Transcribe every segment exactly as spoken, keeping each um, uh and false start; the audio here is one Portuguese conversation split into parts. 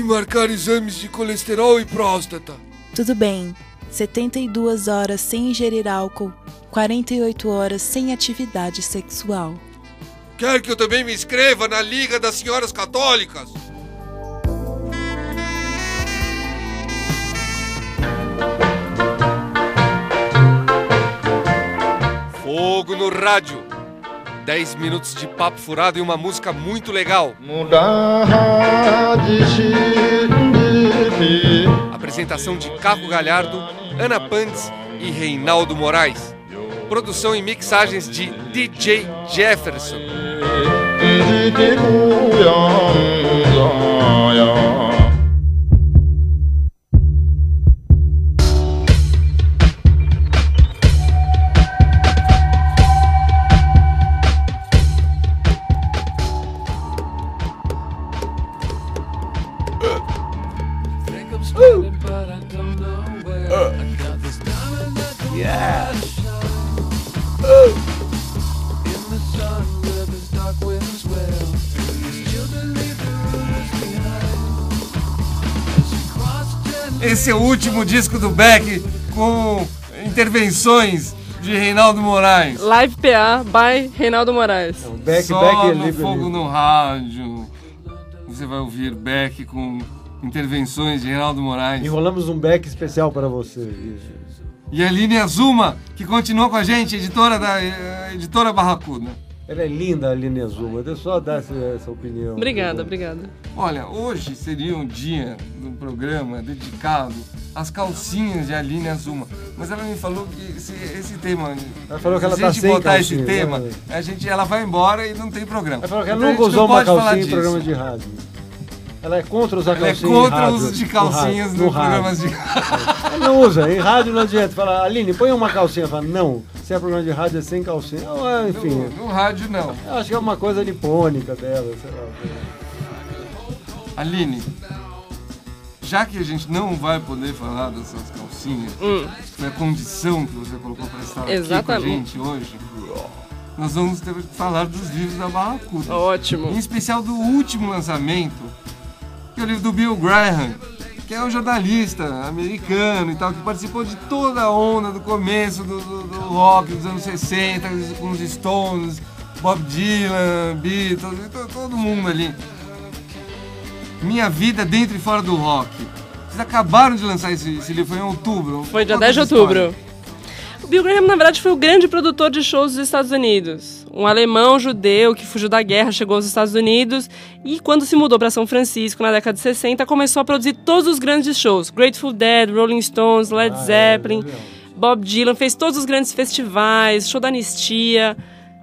vim marcar exames de colesterol e próstata. Tudo bem. setenta e duas horas sem ingerir álcool, quarenta e oito horas sem atividade sexual. Quer que eu também me inscreva na Liga das Senhoras Católicas? Fogo no rádio. dez minutos de papo furado e uma música muito legal. Apresentação de Caco Galhardo, Ana Pandes e Reinaldo Moraes. Produção e mixagens de D J Jefferson. Yeah. Esse é o último disco do Beck com intervenções de Reinaldo Moraes. Live P A by Reinaldo Moraes. Não, Beck, Só Beck, no livre, Fogo livre. no Rádio você vai ouvir Beck com intervenções de Reinaldo Moraes. Enrolamos um Beck especial para você. E a Aline Azuma, que continua com a gente, editora da eh, editora Barracuda. Ela é linda, a Aline Azuma. Deixa eu só dar essa, essa opinião. Obrigada, obrigada. Olha, hoje seria um dia do programa dedicado às calcinhas de Aline Azuma. Mas ela me falou que esse, esse tema... Ela falou que ela se tá a gente sem botar calcinha, esse tema, né? a gente, ela vai embora e não tem programa. Ela falou que ela Então, nunca a gente usou não uma pode falar calcinha em disso. programa de rádio. Ela é contra usar Ela é calcinha contra em o rádio. uso de no calcinhas rádio, nos no programas rádio. de Ela não usa, em rádio não adianta. Fala, Aline, põe uma calcinha. Fala, não, se é programa de rádio é sem calcinha. Ou, é, enfim, no, no rádio, não. eu acho que é uma coisa nipônica dela, sei lá. Aline, já que a gente não vai poder falar dessas calcinhas, Hum. foi a condição que você colocou para estar Exatamente. aqui com a gente hoje, nós vamos ter que falar dos livros da Barracuda. Ótimo. Em especial do último lançamento, que é o livro do Bill Graham, que é um jornalista americano e tal, que participou de toda a onda do começo do, do, do rock dos anos sessenta, com os Stones, Bob Dylan, Beatles, to- todo mundo ali. Minha Vida Dentro e Fora do Rock. Vocês acabaram de lançar esse, esse livro, foi em outubro. Foi dia Conta dez de essa outubro. história. O Bill Graham, na verdade, foi o grande produtor de shows dos Estados Unidos. Um alemão judeu que fugiu da guerra, chegou aos Estados Unidos e, quando se mudou para São Francisco, na década de sessenta, começou a produzir todos os grandes shows. Grateful Dead, Rolling Stones, Led Ah, é, Zeppelin, legal. Bob Dylan, fez todos os grandes festivais, show da Anistia.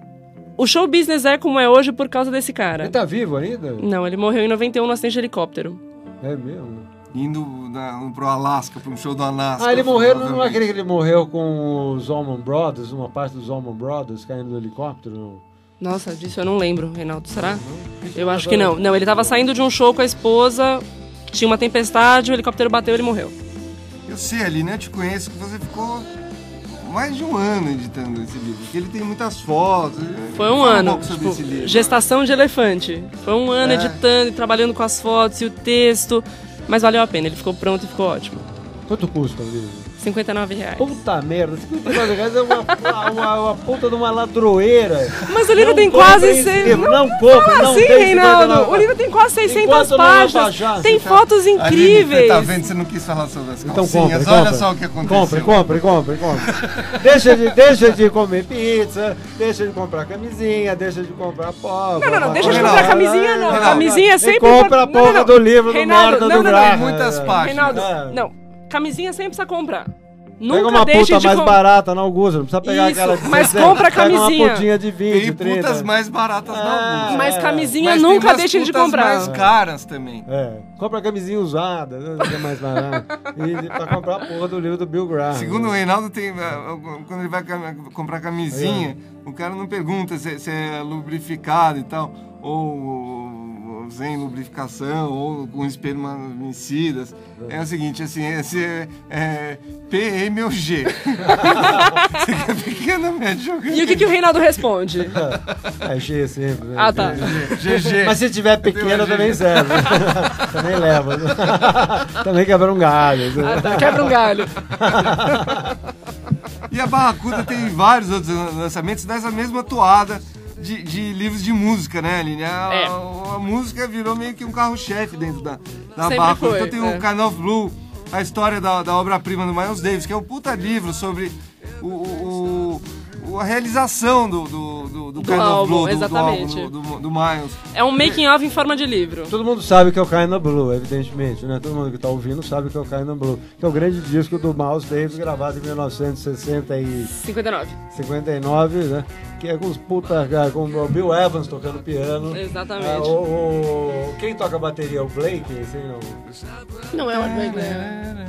O show business é como é hoje por causa desse cara. Ele tá vivo ainda? Não, ele morreu em noventa e um no acidente de helicóptero. É mesmo? Indo na, pro Alasca, para um show do Alasca. Ah, ele morreu, não é provavelmente. aquele que ele morreu com os Allman Brothers, uma parte dos Allman Brothers caindo do helicóptero? Não. Nossa, disso eu não lembro, Reinaldo, será? Eu acho que não. Não, ele tava saindo de um show com a esposa, tinha uma tempestade, o helicóptero bateu e ele morreu. Eu sei, Aline, eu te conheço, que você ficou mais de um ano editando esse livro, porque ele tem muitas fotos. Foi um Fala ano, pouco sobre tipo, esse livro. gestação de elefante. Foi um ano É. editando e trabalhando com as fotos e o texto, mas valeu a pena, ele ficou pronto e ficou ótimo. Quanto custa o livro? cinquenta e nove reais. Puta merda, cinquenta e nove reais é uma, uma, uma, uma puta de uma ladroeira. Mas o livro Não tem compre quase esse seis... livro, não compre, não Sim, tem Reinaldo, cinquenta e nove. o livro tem quase seiscentas Enquanto não páginas, abaixar, tem você tá- fotos Aline, incríveis. tá vendo? Você não quis falar sobre as Então calcinhas. compre, Olha compre. só o que aconteceu. Compre, compre, compre, compre. deixa, de, deixa de comer pizza, deixa de comprar camisinha, deixa de comprar pó. Não, não, não, deixa de Reinaldo, comprar camisinha, não. Reinaldo, Camisinha é E sempre... compra a import- não, porra não, não. do livro Reinaldo, do merda não, do não, não. Graham. Muitas páginas. Reinaldo, É. não. Camisinha sempre precisa comprar. Pega Nunca uma deixe puta de mais com- barata na Augusta, não precisa pegar Isso, aquela de mas sessenta, compra a pega camisinha. uma putinha de vinte, Tem trinta. putas mais baratas É. na Augusta. Mas camisinha Mas tem nunca umas deixem de putas comprar. mais caras também. É, compra a camisinha usada, né, que é mais barato. E pra comprar a porra do livro do Bill Graham. Segundo o Reinaldo, tem, ah, quando ele vai cam- comprar camisinha, o cara não pergunta se, se é lubrificado e tal, ou, ou sem lubrificação ou com espermicidas. É o seguinte, assim, esse é, é P M ou G. Você quer pequeno, médio? E o que, que o Reinaldo responde? É G sempre. Né? Ah, tá. G G. Mas se tiver pequeno também serve. Também leva. Também quebra um galho. Ah, tá. Quebra um galho. E a Barracuda tem vários outros lançamentos dessa mesma toada de, de livros de música, né, Aline? A, É. a, a música virou meio que um carro-chefe dentro da, da Sempre Barracuda. foi, Então tem é. o Kind of Blue, a história da, da obra-prima do Miles Davis, que é um puta livro sobre o, o, o- a realização do, do, do, do Do Kind of álbum, Blue, do, do, exatamente. álbum, do, do, do Miles. É um making-of em forma de livro. Todo mundo sabe que é o Kind of Blue, evidentemente, né? Todo mundo que tá ouvindo sabe que é o Kind of Blue. Que é o grande disco do Miles Davis, gravado em mil novecentos e sessenta e cinquenta e nove. cinquenta e nove, né? Que é com os puta, com o Bill Evans tocando piano. Exatamente. Ah, o, o- quem toca bateria é o Blake, esse aí não. Não é o Art Blakey.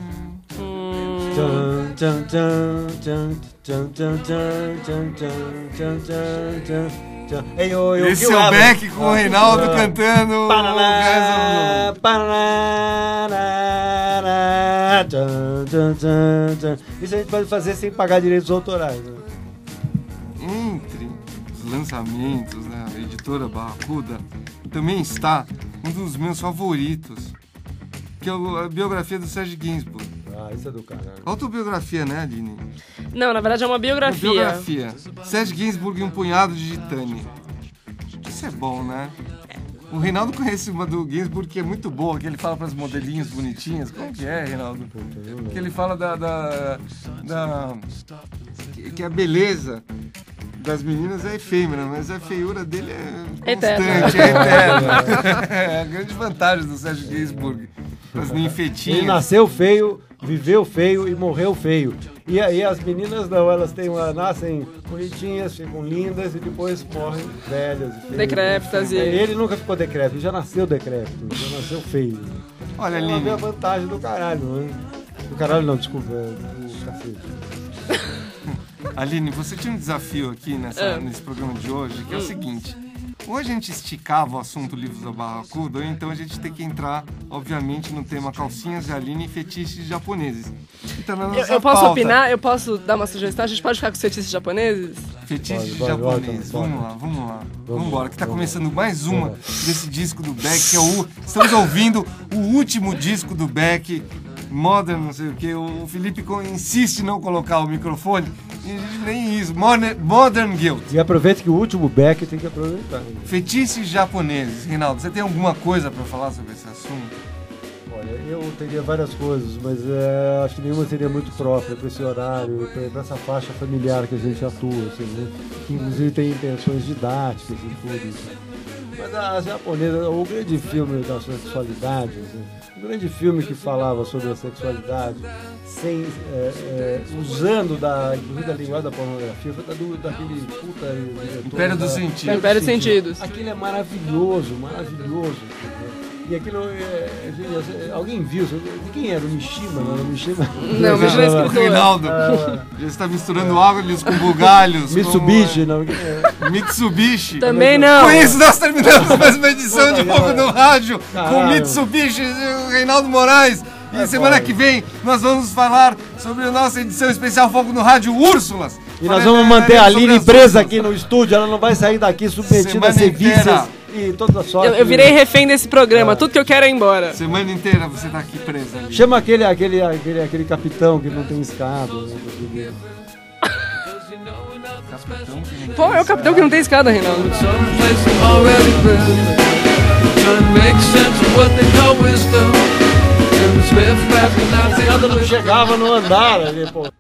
Hum, Tchan, tchan, tchan, tchan, tchan, tchan, tchan, tchan, tchan, tchan, tchan, tchan. Ei, ô, ô, Esse Bill é o Evans. Beck com o Reinaldo Ah. cantando Paraná, o paraná, tchan, tchan, tchan, tchan. Isso a gente pode fazer sem pagar direitos autorais, né? Entre os lançamentos da editora Barracuda também está um dos meus favoritos, que é o- a biografia do Serge Gainsbourg. Ah, isso é do caralho. Autobiografia, né, Aline? Não, na verdade é uma Uma biografia. biografia. Serge Gainsbourg e um punhado de titânio. Isso é bom, né? O Reinaldo conhece uma do Gainsbourg que é muito boa, que ele fala para as modelinhas bonitinhas. Como que é, Reinaldo? Que ele fala da... da, da que, que a beleza das meninas é efêmera, mas a feiura dele é Eterna. constante, é eterna. É a grande vantagem do Serge Gainsbourg. As Ele ninfetinhas. nasceu feio, viveu feio e morreu feio. E aí as meninas não, elas têm uma, nascem bonitinhas, ficam lindas e depois morrem velhas e feias. Decrépitas e- Ele nunca ficou decrépito, ele já nasceu decrépito, já nasceu feio. Olha, É uma Aline, vantagem do caralho, né? Do caralho não, desculpa, é do cacete. Aline, você tinha um desafio aqui nessa, É. nesse programa de hoje, que é o seguinte. Ou a gente esticava o assunto livros da Barracuda, ou então a gente tem que entrar, obviamente, no tema calcinhas de Aline e fetiches japoneses. Então, na Eu, nossa eu posso pauta, opinar? Eu posso dar uma sugestão? A gente pode ficar com os fetiches japoneses? Fetiches Pode, pode, japoneses. pode, Vamos pode. lá, vamos lá. Vamos, Vamos embora, que tá vamos. começando mais uma desse disco do Beck, que é o... Estamos ouvindo o último disco do Beck, Modern, não sei o que. O Felipe co- insiste em não colocar o microfone, e nem isso. Modern, Modern Guilt. E aproveita que o último Beck tem que aproveitar. Né? Fetiches japoneses. Reinaldo, você tem alguma coisa pra falar sobre esse assunto? Olha, eu teria várias coisas, mas é, acho que nenhuma seria muito própria para esse horário, para essa faixa familiar que a gente atua, assim, né? Que inclusive tem intenções didáticas e tudo isso. Mas a japonesa, o grande filme da sexualidade, assim, o grande filme que falava sobre a sexualidade, sem, é, é, usando da, inclusive da linguagem da pornografia, foi da, do, daquele puta diretor, Império dos da- Sentidos. Império dos Sentidos. Aquilo é maravilhoso, maravilhoso. entendeu? E aquilo, é, é, alguém viu? De quem era? O Mishima? Não, era o Mishima? Não, Mishima é O escritor. Reinaldo, Ah, já está misturando águas com bugalhos. Mitsubishi, com, não. quem é? é, Mitsubishi. Também não. Com isso, nós terminamos mais uma edição de Puta, Fogo cara. no Rádio com Caralho. Mitsubishi e o Reinaldo Moraes. E É semana foda. que vem nós vamos falar sobre a nossa edição especial Fogo no Rádio Úrsulas. E nós Falaremos vamos manter a sobre Aline as presa Úrsulas. aqui no estúdio, ela não vai sair daqui submetida Semana a sevícias inteira. e toda a sorte. Eu, eu virei refém desse programa. Tudo que eu quero é ir embora. Semana inteira você tá aqui presa ali. Chama aquele, aquele, aquele, aquele capitão que não tem escada. Né? Capitão, que não Pô, é o capitão que não tem escada, Reinaldo. Someplace already built, trying to make sense of what they call wisdom. And Smith passing out the other Chegava no andar ali, pô.